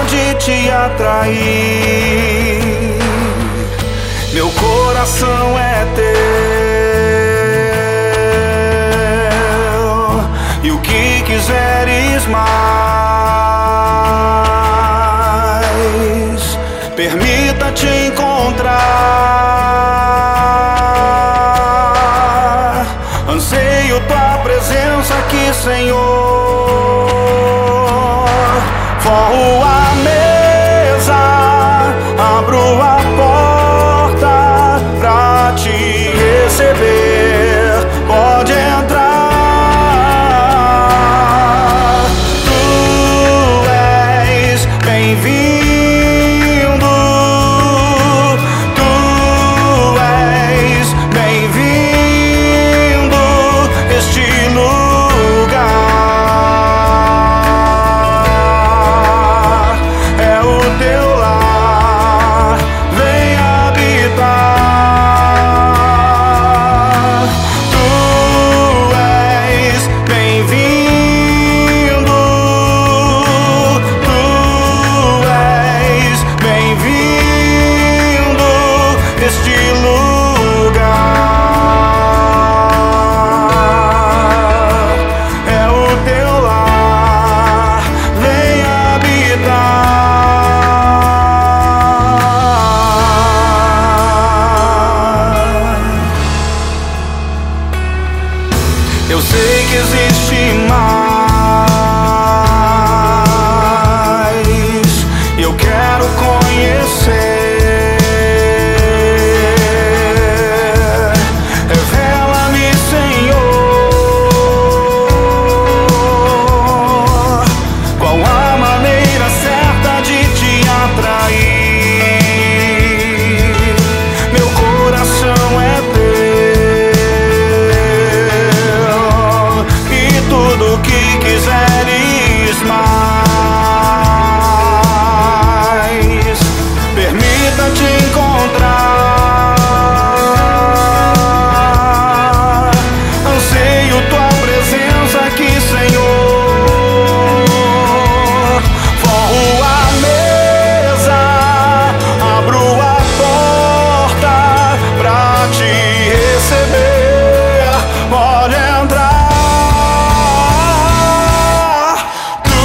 de te atrair. Meu coração é teu, e o que quiseres mais, permita te encontrar. Anseio tua presença aqui, Senhor. Forro a mesa, abro a porta pra te receber. Pode entrar. Tu és bem-vindo. Tu és bem-vindo. Este lugar é o teu lar. Vem habitar. Tu és bem-vindo. Tu és bem-vindo. Este lugar é o teu lar. Vem habitar. Eu sei que existe mais, e eu quero conhecer. Revela-me, Senhor, qual a maneira certa de te atrair. Meu coração é teu, e tudo que quiseres mais, permita te encontrar. Anseio tua presença aqui, Senhor. Forro a mesa, abro a porta pra te receber. Pode entrar. Tu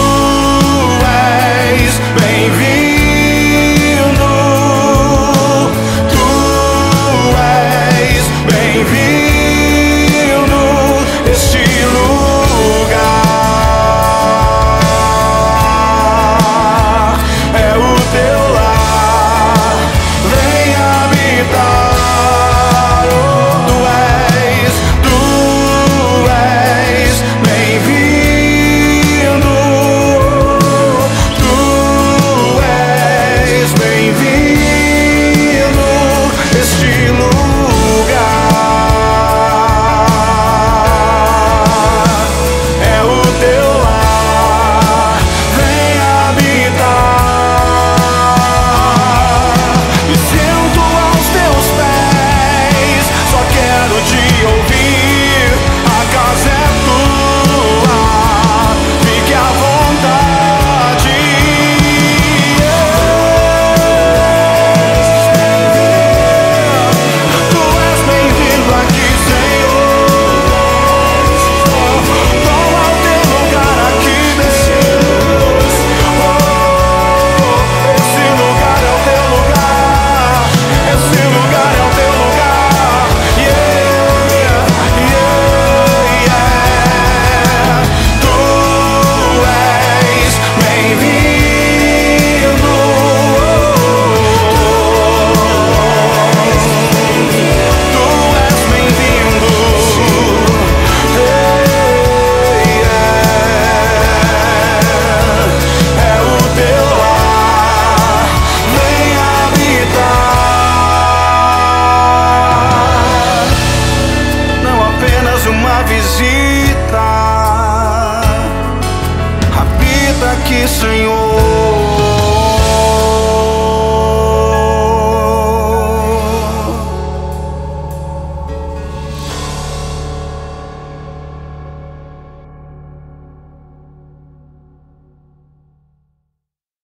és bem-vindo. Tu és bem-vindo. Este lugar é o teu lar. Vem habitar. Tu és bem-vindo. Tu és bem-vindo. Este lugar é o teu lar. Vem habitar. Me sento aos teus pés, só quero te ouvir. A casa é tua, fique à vontade. Tu és bem-vindo aqui, Senhor. Toma o teu lugar aqui, Deus. Esse lugar é o teu lugar. Esse lugar é o teu lugar. Yeah, yeah. Tu és bem-vindo. Tu és bem-vindo. É o teu lar. Vem habitar. Não apenas uma visita. Habita aqui, Senhor.